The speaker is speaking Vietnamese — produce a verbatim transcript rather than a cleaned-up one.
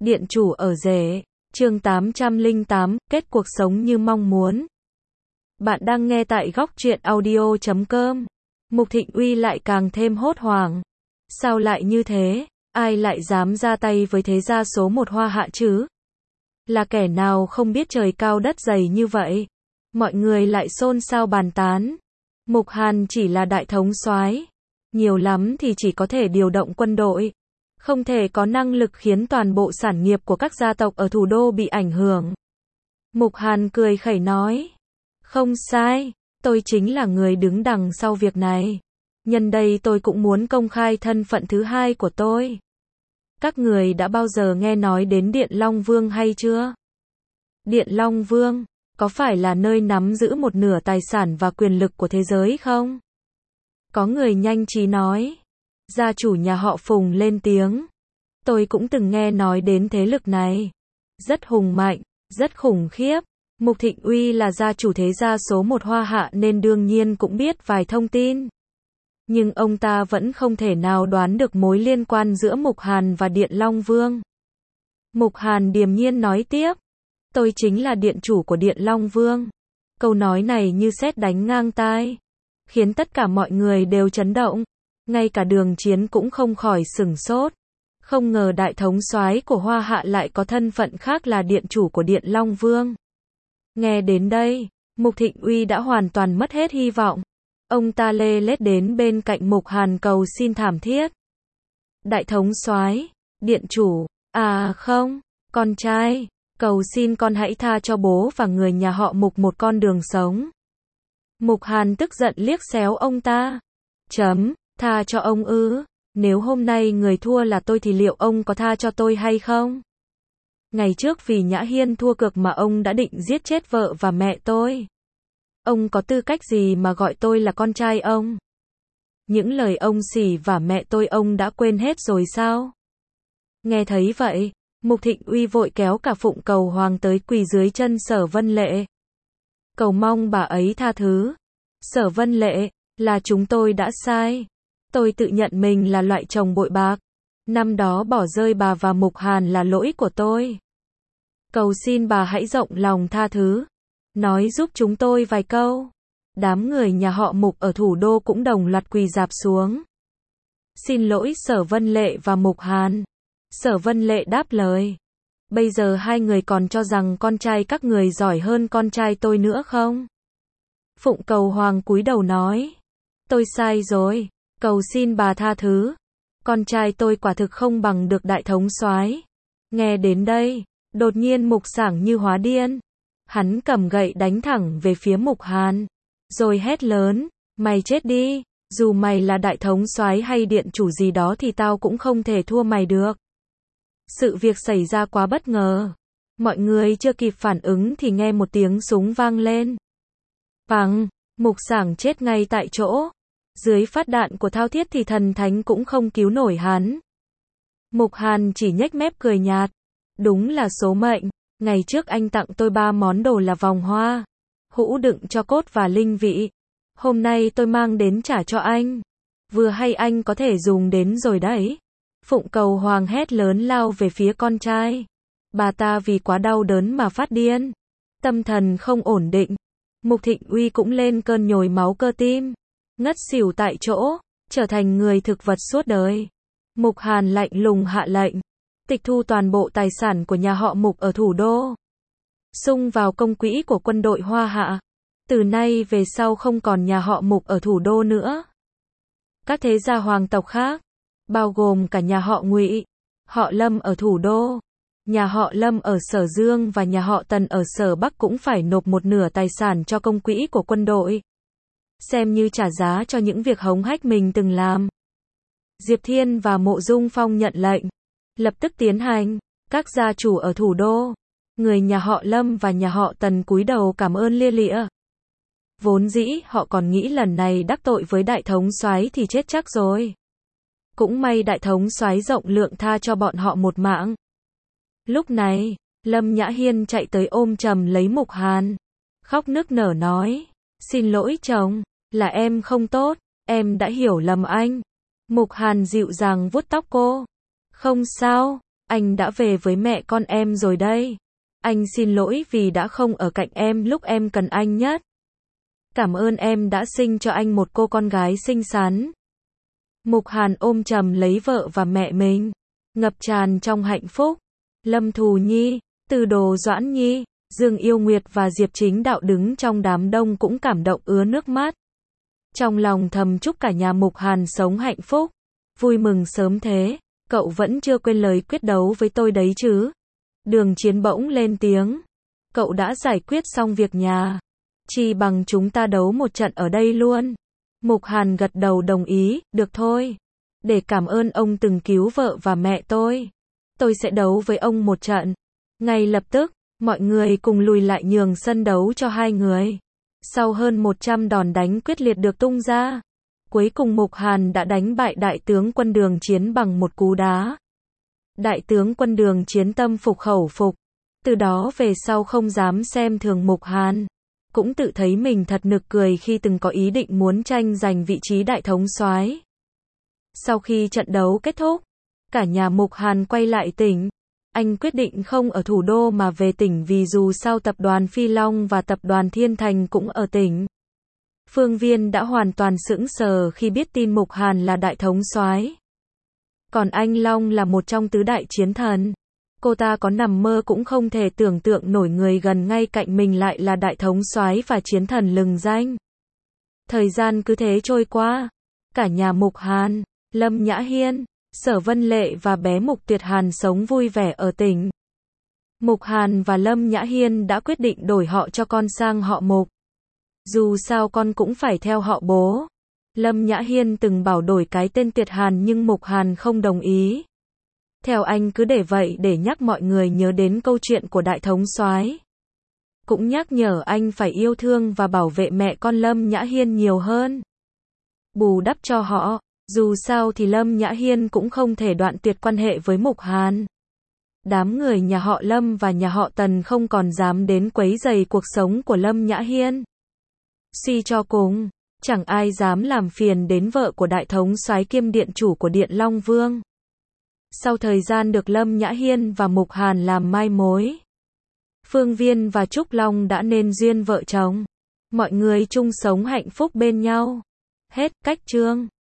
Điện chủ ở rể, chương tám trăm lẻ tám, kết cuộc sống như mong muốn. Bạn đang nghe tại góc truyện audio chấm com. Mục Thịnh Uy lại càng thêm hốt hoảng. Sao lại như thế? Ai lại dám ra tay với thế gia số một Hoa Hạ chứ? Là kẻ nào không biết trời cao đất dày như vậy? Mọi người lại xôn xao bàn tán. Mục Hàn chỉ là đại thống soái, nhiều lắm thì chỉ có thể điều động quân đội, không thể có năng lực khiến toàn bộ sản nghiệp của các gia tộc ở thủ đô bị ảnh hưởng. Mục Hàn cười khẩy nói, không sai, tôi chính là người đứng đằng sau việc này. Nhân đây tôi cũng muốn công khai thân phận thứ hai của tôi. Các người đã bao giờ nghe nói đến Điện Long Vương hay chưa? Điện Long Vương, có phải là nơi nắm giữ một nửa tài sản và quyền lực của thế giới không? Có người nhanh trí nói. Gia chủ nhà họ Phùng lên tiếng. Tôi cũng từng nghe nói đến thế lực này. Rất hùng mạnh, rất khủng khiếp. Mục Thịnh Uy là gia chủ thế gia số một Hoa Hạ nên đương nhiên cũng biết vài thông tin. Nhưng ông ta vẫn không thể nào đoán được mối liên quan giữa Mục Hàn và Điện Long Vương. Mục Hàn điềm nhiên nói tiếp. Tôi chính là điện chủ của Điện Long Vương. Câu nói này như sét đánh ngang tai, khiến tất cả mọi người đều chấn động. Ngay cả Đường Chiến cũng không khỏi sửng sốt. Không ngờ đại thống soái của Hoa Hạ lại có thân phận khác là điện chủ của Điện Long Vương. Nghe đến đây, Mục Thịnh Uy đã hoàn toàn mất hết hy vọng. Ông ta lê lết đến bên cạnh Mục Hàn cầu xin thảm thiết. Đại thống soái, điện chủ, à không, con trai, cầu xin con hãy tha cho bố và người nhà họ Mục một con đường sống. Mục Hàn tức giận liếc xéo ông ta. Chấm, tha cho ông ư? Nếu hôm nay người thua là tôi thì liệu ông có tha cho tôi hay không? Ngày trước vì Nhã Hiên thua cược mà ông đã định giết chết vợ và mẹ tôi. Ông có tư cách gì mà gọi tôi là con trai ông? Những lời ông xỉ vả mẹ tôi ông đã quên hết rồi sao? Nghe thấy vậy, Mục Thịnh Uy vội kéo cả Phụng Cầu Hoàng tới quỳ dưới chân Sở Vân Lệ. Cầu mong bà ấy tha thứ. Sở Vân Lệ, là chúng tôi đã sai. Tôi tự nhận mình là loại chồng bội bạc. Năm đó bỏ rơi bà và Mục Hàn là lỗi của tôi. Cầu xin bà hãy rộng lòng tha thứ. Nói giúp chúng tôi vài câu. Đám người nhà họ Mục ở thủ đô cũng đồng loạt quỳ rạp xuống. Xin lỗi Sở Vân Lệ và Mục Hàn. Sở Vân Lệ đáp lời. Bây giờ hai người còn cho rằng con trai các người giỏi hơn con trai tôi nữa không? Phụng Cầu Hoàng cúi đầu nói. Tôi sai rồi. Cầu xin bà tha thứ. Con trai tôi quả thực không bằng được đại thống soái. Nghe đến đây, đột nhiên Mục Sảng như hóa điên. Hắn cầm gậy đánh thẳng về phía Mục Hàn. Rồi hét lớn, mày chết đi. Dù mày là đại thống soái hay điện chủ gì đó thì tao cũng không thể thua mày được. Sự việc xảy ra quá bất ngờ. Mọi người chưa kịp phản ứng thì nghe một tiếng súng vang lên. Bằng, Mục Sảng chết ngay tại chỗ. Dưới phát đạn của Thao Thiết thì thần thánh cũng không cứu nổi hắn. Mục Hàn chỉ nhếch mép cười nhạt. Đúng là số mệnh. Ngày trước anh tặng tôi ba món đồ là vòng hoa, hũ đựng cho cốt và linh vị. Hôm nay tôi mang đến trả cho anh. Vừa hay anh có thể dùng đến rồi đấy. Phụng Cầu Hoàng hét lớn lao về phía con trai. Bà ta vì quá đau đớn mà phát điên. Tâm thần không ổn định. Mục Thịnh Uy cũng lên cơn nhồi máu cơ tim. Ngất xỉu tại chỗ, trở thành người thực vật suốt đời. Mục Hàn lạnh lùng hạ lệnh. Tịch thu toàn bộ tài sản của nhà họ Mục ở thủ đô. Xung vào công quỹ của quân đội Hoa Hạ. Từ nay về sau không còn nhà họ Mục ở thủ đô nữa. Các thế gia hoàng tộc khác, bao gồm cả nhà họ Ngụy, họ Lâm ở thủ đô, nhà họ Lâm ở Sở Dương và nhà họ Tần ở Sở Bắc cũng phải nộp một nửa tài sản cho công quỹ của quân đội. Xem như trả giá cho những việc hống hách mình từng làm. Diệp Thiên và Mộ Dung Phong nhận lệnh. Lập tức tiến hành. Các gia chủ ở thủ đô, người nhà họ Lâm và nhà họ Tần cúi đầu cảm ơn lia lịa. Vốn dĩ họ còn nghĩ lần này đắc tội với đại thống soái thì chết chắc rồi. Cũng may đại thống soái rộng lượng tha cho bọn họ một mạng. Lúc này, Lâm Nhã Hiên chạy tới ôm chầm lấy Mục Hàn. Khóc nức nở nói. Xin lỗi chồng, là em không tốt, em đã hiểu lầm anh. Mục Hàn dịu dàng vuốt tóc cô. Không sao, anh đã về với mẹ con em rồi đây. Anh xin lỗi vì đã không ở cạnh em lúc em cần anh nhất. Cảm ơn em đã sinh cho anh một cô con gái xinh xắn. Mục Hàn ôm chầm lấy vợ và mẹ mình, ngập tràn trong hạnh phúc. Lâm Thù Nhi, Từ Đồ Doãn Nhi, Dương Yêu Nguyệt và Diệp Chính Đạo đứng trong đám đông cũng cảm động ứa nước mắt. Trong lòng thầm chúc cả nhà Mục Hàn sống hạnh phúc, vui mừng sớm thế. Cậu vẫn chưa quên lời quyết đấu với tôi đấy chứ? Đường Chiến bỗng lên tiếng. Cậu đã giải quyết xong việc nhà. Chi bằng chúng ta đấu một trận ở đây luôn. Mục Hàn gật đầu đồng ý, được thôi. Để cảm ơn ông từng cứu vợ và mẹ tôi, tôi sẽ đấu với ông một trận. Ngay lập tức, mọi người cùng lùi lại nhường sân đấu cho hai người. Sau hơn một trăm đòn đánh quyết liệt được tung ra, cuối cùng Mục Hàn đã đánh bại đại tướng quân Đường Chiến bằng một cú đá. Đại tướng quân Đường Chiến tâm phục khẩu phục, từ đó về sau không dám xem thường Mục Hàn, cũng tự thấy mình thật nực cười khi từng có ý định muốn tranh giành vị trí đại thống soái. Sau khi trận đấu kết thúc, cả nhà Mục Hàn quay lại tỉnh. Anh quyết định không ở thủ đô mà về tỉnh vì dù sao tập đoàn Phi Long và tập đoàn Thiên Thành cũng ở tỉnh. Phương Viên đã hoàn toàn sững sờ khi biết tin Mục Hàn là đại thống soái. Còn anh Long là một trong tứ đại chiến thần. Cô ta có nằm mơ cũng không thể tưởng tượng nổi người gần ngay cạnh mình lại là đại thống soái và chiến thần lừng danh. Thời gian cứ thế trôi qua. Cả nhà Mục Hàn, Lâm Nhã Hiên, Sở Vân Lệ và bé Mục Tuyệt Hàn sống vui vẻ ở tỉnh. Mục Hàn và Lâm Nhã Hiên đã quyết định đổi họ cho con sang họ Mục. Dù sao con cũng phải theo họ bố. Lâm Nhã Hiên từng bảo đổi cái tên Tuyệt Hàn nhưng Mục Hàn không đồng ý. Theo anh cứ để vậy để nhắc mọi người nhớ đến câu chuyện của đại thống soái. Cũng nhắc nhở anh phải yêu thương và bảo vệ mẹ con Lâm Nhã Hiên nhiều hơn. Bù đắp cho họ, dù sao thì Lâm Nhã Hiên cũng không thể đoạn tuyệt quan hệ với Mục Hàn. Đám người nhà họ Lâm và nhà họ Tần không còn dám đến quấy rầy cuộc sống của Lâm Nhã Hiên. Suy cho cùng, chẳng ai dám làm phiền đến vợ của đại thống soái kiêm điện chủ của Điện Long Vương. Sau thời gian được Lâm Nhã Hiên và Mục Hàn làm mai mối, Phương Viên và Trúc Long đã nên duyên vợ chồng. Mọi người chung sống hạnh phúc bên nhau. Hết cách chương.